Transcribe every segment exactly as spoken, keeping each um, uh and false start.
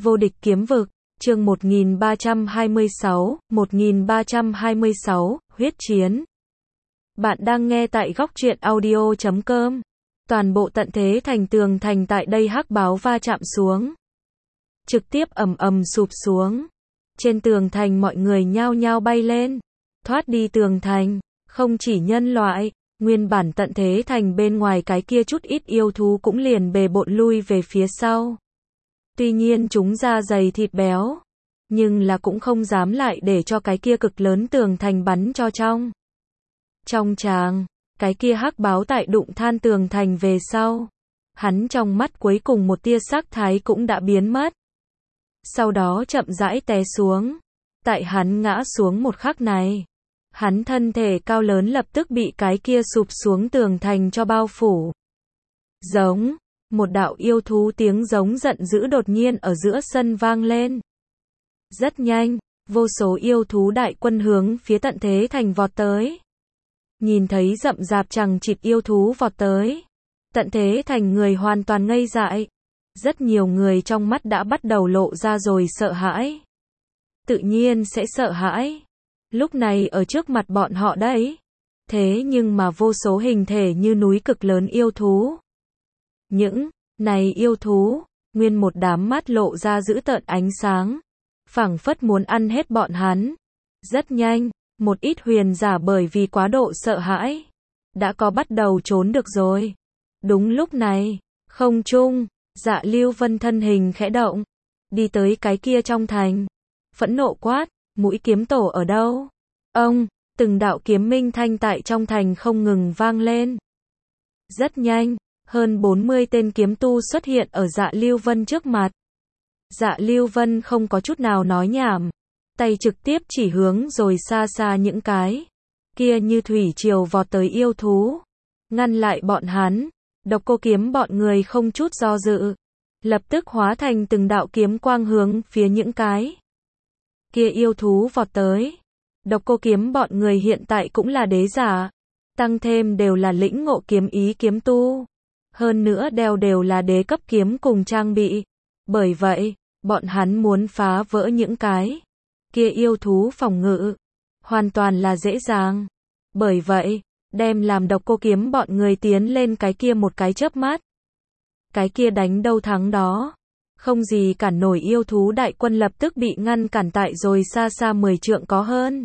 Vô địch kiếm vực, chương một nghìn ba trăm hai mươi sáu, một nghìn ba trăm hai mươi sáu, huyết chiến. Bạn đang nghe tại góc truyện audio chấm com. Toàn bộ tận thế thành tường thành tại đây hắc báo va chạm xuống. Trực tiếp ầm ầm sụp xuống. Trên tường thành mọi người nhao nhao bay lên. Thoát đi tường thành, không chỉ nhân loại, nguyên bản tận thế thành bên ngoài cái kia chút ít yêu thú cũng liền bề bộn lui về phía sau. Tuy nhiên chúng da dày thịt béo, nhưng là cũng không dám lại để cho cái kia cực lớn tường thành bắn cho trong. Trong tràng, cái kia hắc báo tại đụng than tường thành về sau, hắn trong mắt cuối cùng một tia sắc thái cũng đã biến mất. Sau đó chậm rãi té xuống. Tại hắn ngã xuống một khắc này, hắn thân thể cao lớn lập tức bị cái kia sụp xuống tường thành cho bao phủ. Giống, một đạo yêu thú tiếng giống giận dữ đột nhiên ở giữa sân vang lên. Rất nhanh, vô số yêu thú đại quân hướng phía tận thế thành vọt tới. Nhìn thấy rậm rạp chằng chịt yêu thú vọt tới, tận thế thành người hoàn toàn ngây dại. Rất nhiều người trong mắt đã bắt đầu lộ ra rồi sợ hãi. Tự nhiên sẽ sợ hãi. Lúc này ở trước mặt bọn họ đấy. Thế nhưng mà vô số hình thể như núi cực lớn yêu thú. Những này yêu thú, nguyên một đám mắt lộ ra dữ tợn ánh sáng, phảng phất muốn ăn hết bọn hắn. Rất nhanh, một ít huyền giả bởi vì quá độ sợ hãi, đã có bắt đầu trốn được rồi. Đúng lúc này, không trung, Dạ Lưu Vân thân hình khẽ động, đi tới cái kia trong thành, phẫn nộ quát, mũi kiếm tổ ở đâu? Ông, từng đạo kiếm minh thanh tại trong thành không ngừng vang lên. Rất nhanh, hơn bốn mươi tên kiếm tu xuất hiện ở Dạ Lưu Vân trước mặt. Dạ Lưu Vân không có chút nào nói nhảm, tay trực tiếp chỉ hướng rồi xa xa những cái kia như thủy triều vọt tới yêu thú, ngăn lại bọn hắn. Độc Cô Kiếm bọn người không chút do dự, lập tức hóa thành từng đạo kiếm quang hướng phía những cái kia yêu thú vọt tới. Độc Cô Kiếm bọn người hiện tại cũng là đế giả, tăng thêm đều là lĩnh ngộ kiếm ý kiếm tu, hơn nữa đeo đều là đế cấp kiếm cùng trang bị. Bởi vậy, bọn hắn muốn phá vỡ những cái kia yêu thú phòng ngự, hoàn toàn là dễ dàng. Bởi vậy, đem làm Độc Cô Kiếm bọn người tiến lên cái kia một cái chớp mắt. Cái kia đánh đâu thắng đó. Không gì cản nổi yêu thú đại quân lập tức bị ngăn cản tại rồi xa xa mười trượng có hơn.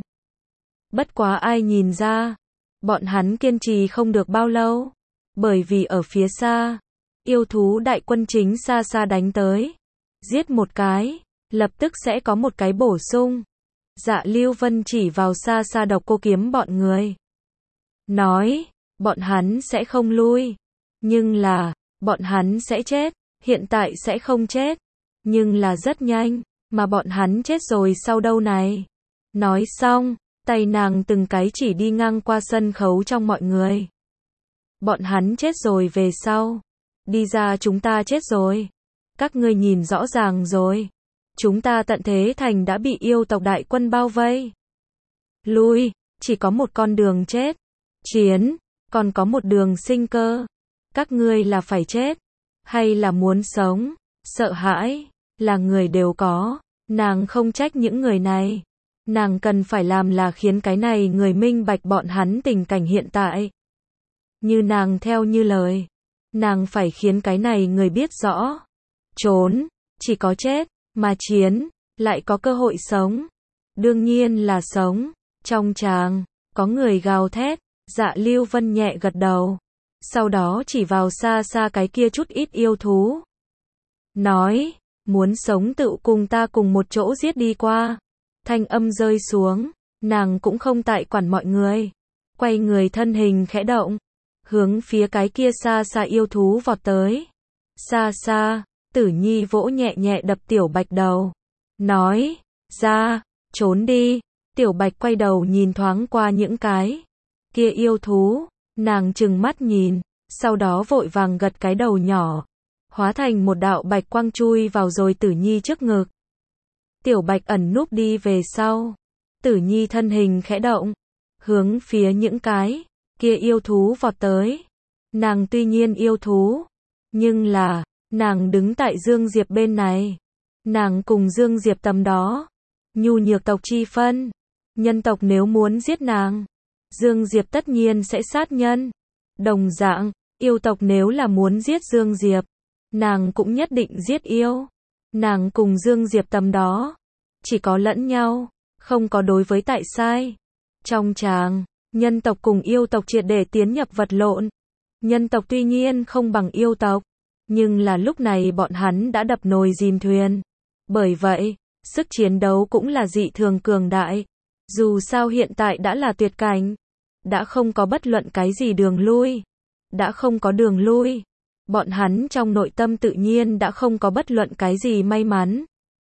Bất quá ai nhìn ra, bọn hắn kiên trì không được bao lâu. Bởi vì ở phía xa, yêu thú đại quân chính xa xa đánh tới. Giết một cái, lập tức sẽ có một cái bổ sung. Dạ Lưu Vân chỉ vào xa xa Độc Cô Kiếm bọn người. Nói, bọn hắn sẽ không lui. Nhưng là, bọn hắn sẽ chết. Hiện tại sẽ không chết. Nhưng là rất nhanh, mà bọn hắn chết rồi sau đâu này. Nói xong, tay nàng từng cái chỉ đi ngang qua sân khấu trong mọi người. Bọn hắn chết rồi về sau. Đi ra chúng ta chết rồi. Các ngươi nhìn rõ ràng rồi. Chúng ta tận thế thành đã bị yêu tộc đại quân bao vây. Lui, chỉ có một con đường chết. Chiến, còn có một đường sinh cơ. Các ngươi là phải chết, hay là muốn sống? Sợ hãi, là người đều có. Nàng không trách những người này. Nàng cần phải làm là khiến cái này người minh bạch bọn hắn tình cảnh hiện tại. Như nàng theo như lời. Nàng phải khiến cái này người biết rõ. Trốn, chỉ có chết, mà chiến, lại có cơ hội sống. Đương nhiên là sống. Trong tràng, có người gào thét. Dạ Lưu Vân nhẹ gật đầu. Sau đó chỉ vào xa xa cái kia chút ít yêu thú. Nói, muốn sống tự cùng ta cùng một chỗ giết đi qua. Thanh âm rơi xuống, nàng cũng không tại quản mọi người. Quay người thân hình khẽ động, hướng phía cái kia xa xa yêu thú vọt tới. Xa xa, Tử Nhi vỗ nhẹ nhẹ đập Tiểu Bạch đầu. Nói, ra, trốn đi. Tiểu Bạch quay đầu nhìn thoáng qua những cái kia yêu thú, nàng trừng mắt nhìn, sau đó vội vàng gật cái đầu nhỏ, hóa thành một đạo bạch quang chui vào rồi Tử Nhi trước ngực. Tiểu Bạch ẩn núp đi về sau, Tử Nhi thân hình khẽ động, hướng phía những cái kia yêu thú vọt tới. Nàng tuy nhiên yêu thú, nhưng là, nàng đứng tại Dương Diệp bên này, Nàng cùng Dương Diệp tầm đó. Nhu nhược tộc chi phân. Nhân tộc nếu muốn giết nàng, Dương Diệp tất nhiên sẽ sát nhân. Đồng dạng, yêu tộc nếu là muốn giết Dương Diệp, nàng cũng nhất định giết yêu. Nàng cùng Dương Diệp tầm đó, chỉ có lẫn nhau, không có đối với tại sai. Trong tràng, nhân tộc cùng yêu tộc triệt để tiến nhập vật lộn. Nhân tộc tuy nhiên không bằng yêu tộc, nhưng là lúc này bọn hắn đã đập nồi dìm thuyền. Bởi vậy, sức chiến đấu cũng là dị thường cường đại. Dù sao hiện tại đã là tuyệt cảnh, đã không có bất luận cái gì đường lui. Đã không có đường lui. Bọn hắn trong nội tâm tự nhiên đã không có bất luận cái gì may mắn.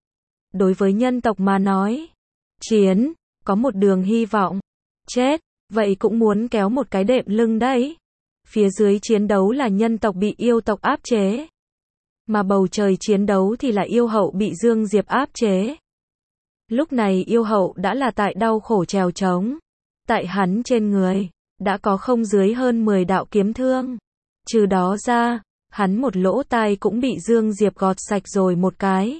Đối với nhân tộc mà nói, chiến, có một đường hy vọng. Chết, vậy cũng muốn kéo một cái đệm lưng đấy. Phía dưới chiến đấu là nhân tộc bị yêu tộc áp chế. Mà bầu trời chiến đấu thì là yêu hậu bị Dương Diệp áp chế. Lúc này yêu hậu đã là tại đau khổ trèo trống. Tại hắn trên người, đã có không dưới hơn mười đạo kiếm thương. Trừ đó ra, hắn một lỗ tai cũng bị Dương Diệp gọt sạch rồi một cái.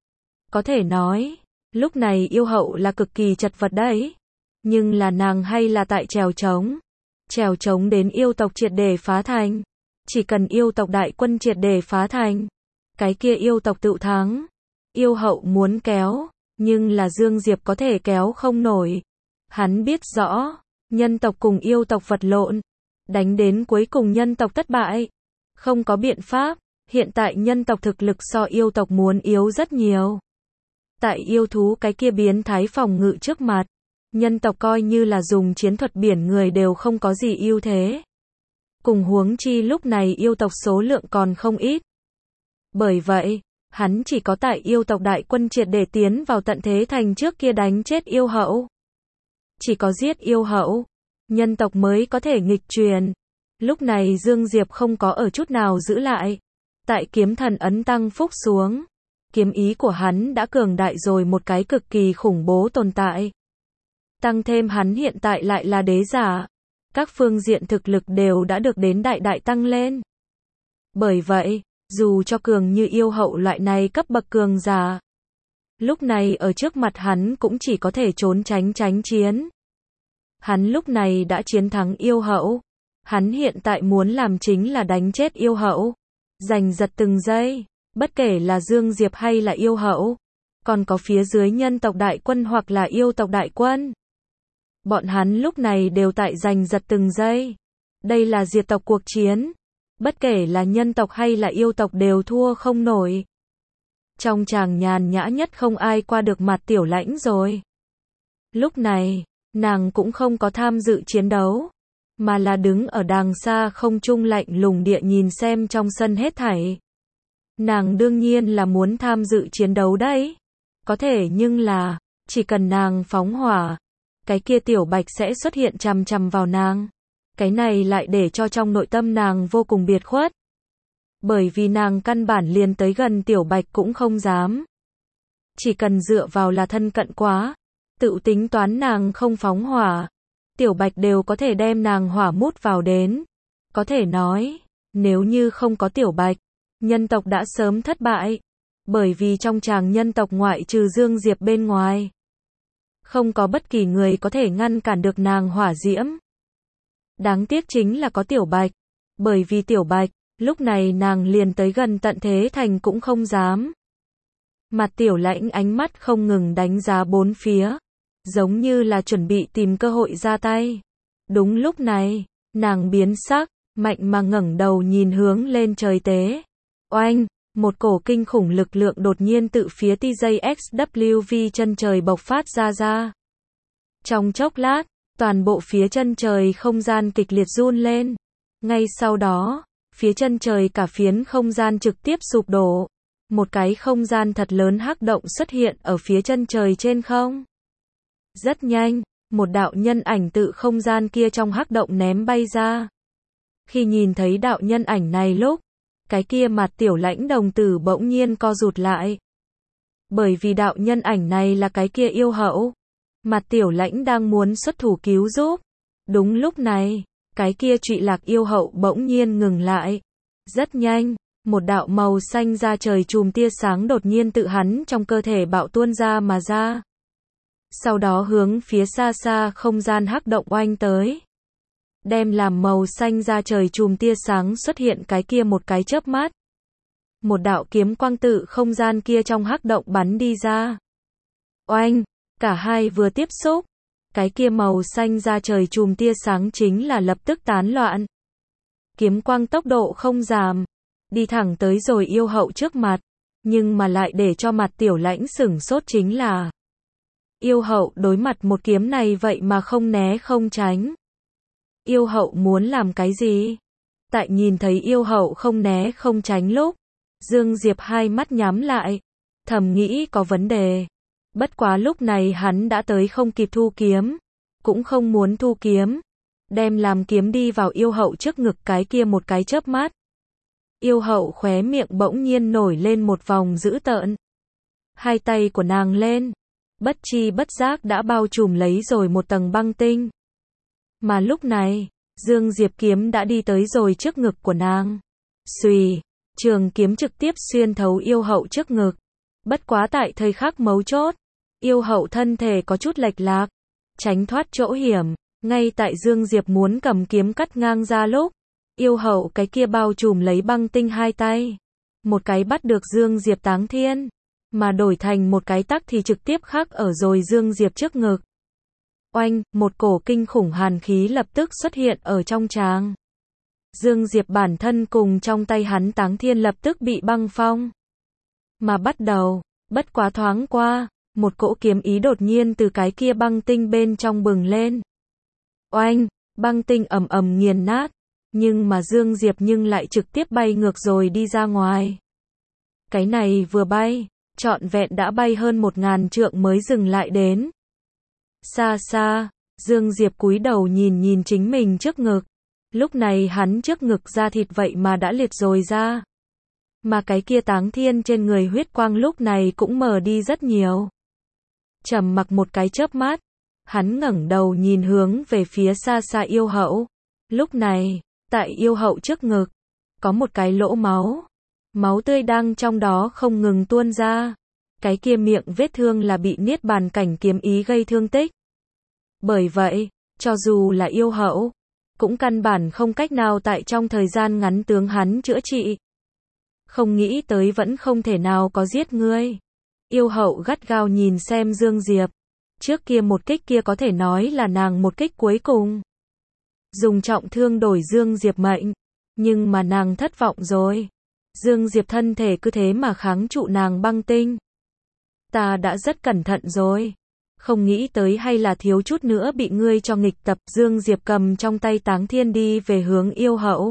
Có thể nói, lúc này yêu hậu là cực kỳ chật vật đấy. Nhưng là nàng hay là tại trèo trống. Trèo trống đến yêu tộc triệt để phá thành. Chỉ cần yêu tộc đại quân triệt để phá thành, cái kia yêu tộc tự thắng. Yêu hậu muốn kéo, nhưng là Dương Diệp có thể kéo không nổi. Hắn biết rõ, nhân tộc cùng yêu tộc vật lộn, đánh đến cuối cùng nhân tộc thất bại. Không có biện pháp, hiện tại nhân tộc thực lực so yêu tộc muốn yếu rất nhiều. Tại yêu thú cái kia biến thái phòng ngự trước mặt, nhân tộc coi như là dùng chiến thuật biển người đều không có gì ưu thế. Cùng huống chi lúc này yêu tộc số lượng còn không ít. Bởi vậy, hắn chỉ có tại yêu tộc đại quân triệt để tiến vào tận thế thành trước kia đánh chết yêu hậu. Chỉ có giết yêu hậu, nhân tộc mới có thể nghịch truyền. Lúc này Dương Diệp không có ở chút nào giữ lại. Tại kiếm thần ấn tăng phúc xuống, kiếm ý của hắn đã cường đại rồi một cái cực kỳ khủng bố tồn tại. Tăng thêm hắn hiện tại lại là đế giả. Các phương diện thực lực đều đã được đến đại đại tăng lên. Bởi vậy, dù cho cường như yêu hậu loại này cấp bậc cường giả, lúc này ở trước mặt hắn cũng chỉ có thể trốn tránh tránh chiến. Hắn lúc này đã chiến thắng yêu hậu. Hắn hiện tại muốn làm chính là đánh chết yêu hậu. Giành giật từng giây, bất kể là Dương Diệp hay là yêu hậu. Còn có phía dưới nhân tộc đại quân hoặc là yêu tộc đại quân. Bọn hắn lúc này đều tại giành giật từng giây. Đây là diệt tộc cuộc chiến. Bất kể là nhân tộc hay là yêu tộc đều thua không nổi. Trong tràng nhàn nhã nhất không ai qua được mặt Tiểu Lãnh rồi. Lúc này, nàng cũng không có tham dự chiến đấu, mà là đứng ở đàng xa không trung lạnh lùng địa nhìn xem trong sân hết thảy. Nàng đương nhiên là muốn tham dự chiến đấu đấy. Có thể nhưng là, chỉ cần nàng phóng hỏa, cái kia Tiểu Bạch sẽ xuất hiện chằm chằm vào nàng. Cái này lại để cho trong nội tâm nàng vô cùng biệt khuất. Bởi vì nàng căn bản liền tới gần Tiểu Bạch cũng không dám. Chỉ cần dựa vào là thân cận quá, tự tính toán nàng không phóng hỏa, Tiểu Bạch đều có thể đem nàng hỏa mút vào đến. Có thể nói, nếu như không có Tiểu Bạch, nhân tộc đã sớm thất bại. Bởi vì trong tràng nhân tộc ngoại trừ Dương Diệp bên ngoài, không có bất kỳ người có thể ngăn cản được nàng hỏa diễm. Đáng tiếc chính là có Tiểu Bạch. Bởi vì Tiểu Bạch, lúc này nàng liền tới gần tận thế thành cũng không dám. Mặt Tiểu Lãnh ánh mắt không ngừng đánh giá bốn phía, giống như là chuẩn bị tìm cơ hội ra tay. Đúng lúc này, nàng biến sắc, mạnh mà ngẩng đầu nhìn hướng lên trời tế. Oanh, một cổ kinh khủng lực lượng đột nhiên tự phía T J X W V chân trời bộc phát ra ra. Trong chốc lát, toàn bộ phía chân trời không gian kịch liệt run lên. Ngay sau đó, phía chân trời cả phiến không gian trực tiếp sụp đổ. Một cái không gian thật lớn hắc động xuất hiện ở phía chân trời trên không. Rất nhanh, một đạo nhân ảnh tự không gian kia trong hắc động ném bay ra. Khi nhìn thấy đạo nhân ảnh này lúc, cái kia mặt Tiểu Lãnh đồng tử bỗng nhiên co rụt lại. Bởi vì đạo nhân ảnh này là cái kia yêu hậu. Mặt Tiểu Lãnh đang muốn xuất thủ cứu giúp. Đúng lúc này, cái kia trụy lạc yêu hậu bỗng nhiên ngừng lại. Rất nhanh, một đạo màu xanh da trời chùm tia sáng đột nhiên tự hắn trong cơ thể bạo tuôn ra mà ra. Sau đó hướng phía xa xa không gian hắc động oanh tới. Đem làm màu xanh da trời chùm tia sáng xuất hiện cái kia một cái chớp mắt. Một đạo kiếm quang tự không gian kia trong hắc động bắn đi ra. Oanh, cả hai vừa tiếp xúc, cái kia màu xanh da trời chùm tia sáng chính là lập tức tán loạn. Kiếm quang tốc độ không giảm, đi thẳng tới rồi yêu hậu trước mặt, nhưng mà lại để cho mặt tiểu lãnh sửng sốt chính là yêu hậu đối mặt một kiếm này vậy mà không né không tránh. Yêu hậu muốn làm cái gì? Tại nhìn thấy yêu hậu không né không tránh lúc, Dương Diệp hai mắt nhắm lại, thầm nghĩ có vấn đề. Bất quá lúc này hắn đã tới không kịp thu kiếm, cũng không muốn thu kiếm, đem làm kiếm đi vào yêu hậu trước ngực cái kia một cái chớp mắt. Yêu hậu khóe miệng bỗng nhiên nổi lên một vòng dữ tợn. Hai tay của nàng lên, bất chi bất giác đã bao trùm lấy rồi một tầng băng tinh. Mà lúc này, Dương Diệp kiếm đã đi tới rồi trước ngực của nàng. Xùy, trường kiếm trực tiếp xuyên thấu yêu hậu trước ngực. Bất quá tại thời khắc mấu chốt, yêu hậu thân thể có chút lệch lạc, tránh thoát chỗ hiểm. Ngay tại Dương Diệp muốn cầm kiếm cắt ngang ra lúc, yêu hậu cái kia bao trùm lấy băng tinh hai tay, một cái bắt được Dương Diệp táng thiên, mà đổi thành một cái tắc thì trực tiếp khắc ở rồi Dương Diệp trước ngực. Oanh, một cổ kinh khủng hàn khí lập tức xuất hiện ở trong tràng. Dương Diệp bản thân cùng trong tay hắn táng thiên lập tức bị băng phong. Mà bắt đầu, bất quá thoáng qua, một cỗ kiếm ý đột nhiên từ cái kia băng tinh bên trong bừng lên. Oanh, băng tinh ầm ầm nghiền nát, nhưng mà Dương Diệp nhưng lại trực tiếp bay ngược rồi đi ra ngoài. Cái này vừa bay, trọn vẹn đã bay hơn một ngàn trượng mới dừng lại đến. Xa xa, Dương Diệp cúi đầu nhìn nhìn chính mình trước ngực. Lúc này hắn trước ngực da thịt vậy mà đã liệt rồi ra. Mà cái kia táng thiên trên người huyết quang lúc này cũng mờ đi rất nhiều. Trầm mặc một cái chớp mắt, hắn ngẩng đầu nhìn hướng về phía xa xa yêu hậu. Lúc này, tại yêu hậu trước ngực, có một cái lỗ máu. Máu tươi đang trong đó không ngừng tuôn ra. Cái kia miệng vết thương là bị niết bàn cảnh kiếm ý gây thương tích. Bởi vậy, cho dù là yêu hậu, cũng căn bản không cách nào tại trong thời gian ngắn tướng hắn chữa trị. Không nghĩ tới vẫn không thể nào có giết ngươi. Yêu hậu gắt gao nhìn xem Dương Diệp. Trước kia một kích kia có thể nói là nàng một kích cuối cùng. Dùng trọng thương đổi Dương Diệp mệnh. Nhưng mà nàng thất vọng rồi. Dương Diệp thân thể cứ thế mà kháng trụ nàng băng tinh. Ta đã rất cẩn thận rồi. Không nghĩ tới hay là thiếu chút nữa bị ngươi cho nghịch tập. Dương Diệp cầm trong tay táng thiên đi về hướng yêu hậu.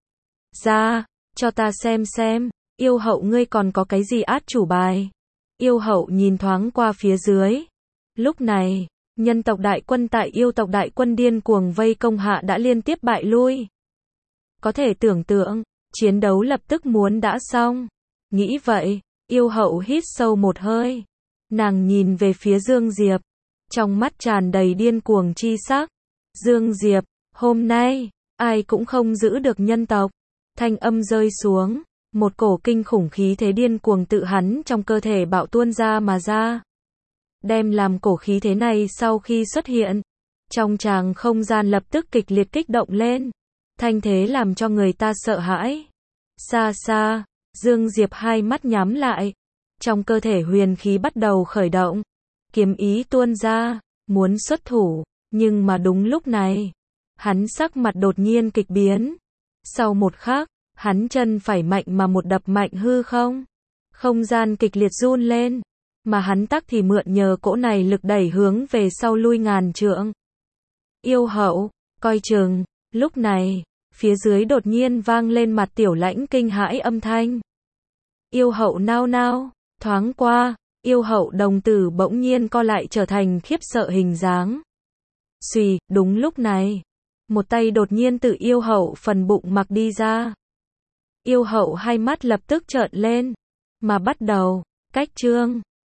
Ra, cho ta xem xem, yêu hậu ngươi còn có cái gì át chủ bài. Yêu hậu nhìn thoáng qua phía dưới. Lúc này, nhân tộc đại quân tại yêu tộc đại quân điên cuồng vây công hạ đã liên tiếp bại lui. Có thể tưởng tượng, chiến đấu lập tức muốn đã xong. Nghĩ vậy, yêu hậu hít sâu một hơi. Nàng nhìn về phía Dương Diệp, trong mắt tràn đầy điên cuồng chi sắc. Dương Diệp, hôm nay, ai cũng không giữ được nhân tộc. Thanh âm rơi xuống, một cổ kinh khủng khí thế điên cuồng tự hắn trong cơ thể bạo tuôn ra mà ra. Đem làm cổ khí thế này sau khi xuất hiện, trong tràng không gian lập tức kịch liệt kích động lên. Thanh thế làm cho người ta sợ hãi. Xa xa, Dương Diệp hai mắt nhắm lại. Trong cơ thể huyền khí bắt đầu khởi động. Kiếm ý tuôn ra, muốn xuất thủ. Nhưng mà đúng lúc này, hắn sắc mặt đột nhiên kịch biến. Sau một khắc, hắn chân phải mạnh mà một đập mạnh hư không. Không gian kịch liệt run lên. Mà hắn tắc thì mượn nhờ cỗ này lực đẩy hướng về sau lui ngàn trượng. Yêu hậu, coi chừng. Lúc này, phía dưới đột nhiên vang lên mặt tiểu lãnh kinh hãi âm thanh. Yêu hậu nao nao, thoáng qua, yêu hậu đồng tử bỗng nhiên co lại trở thành khiếp sợ hình dáng. Xùy, đúng lúc này, một tay đột nhiên tự yêu hậu phần bụng mặc đi ra. Yêu hậu hai mắt lập tức trợn lên, mà bắt đầu, cách trương,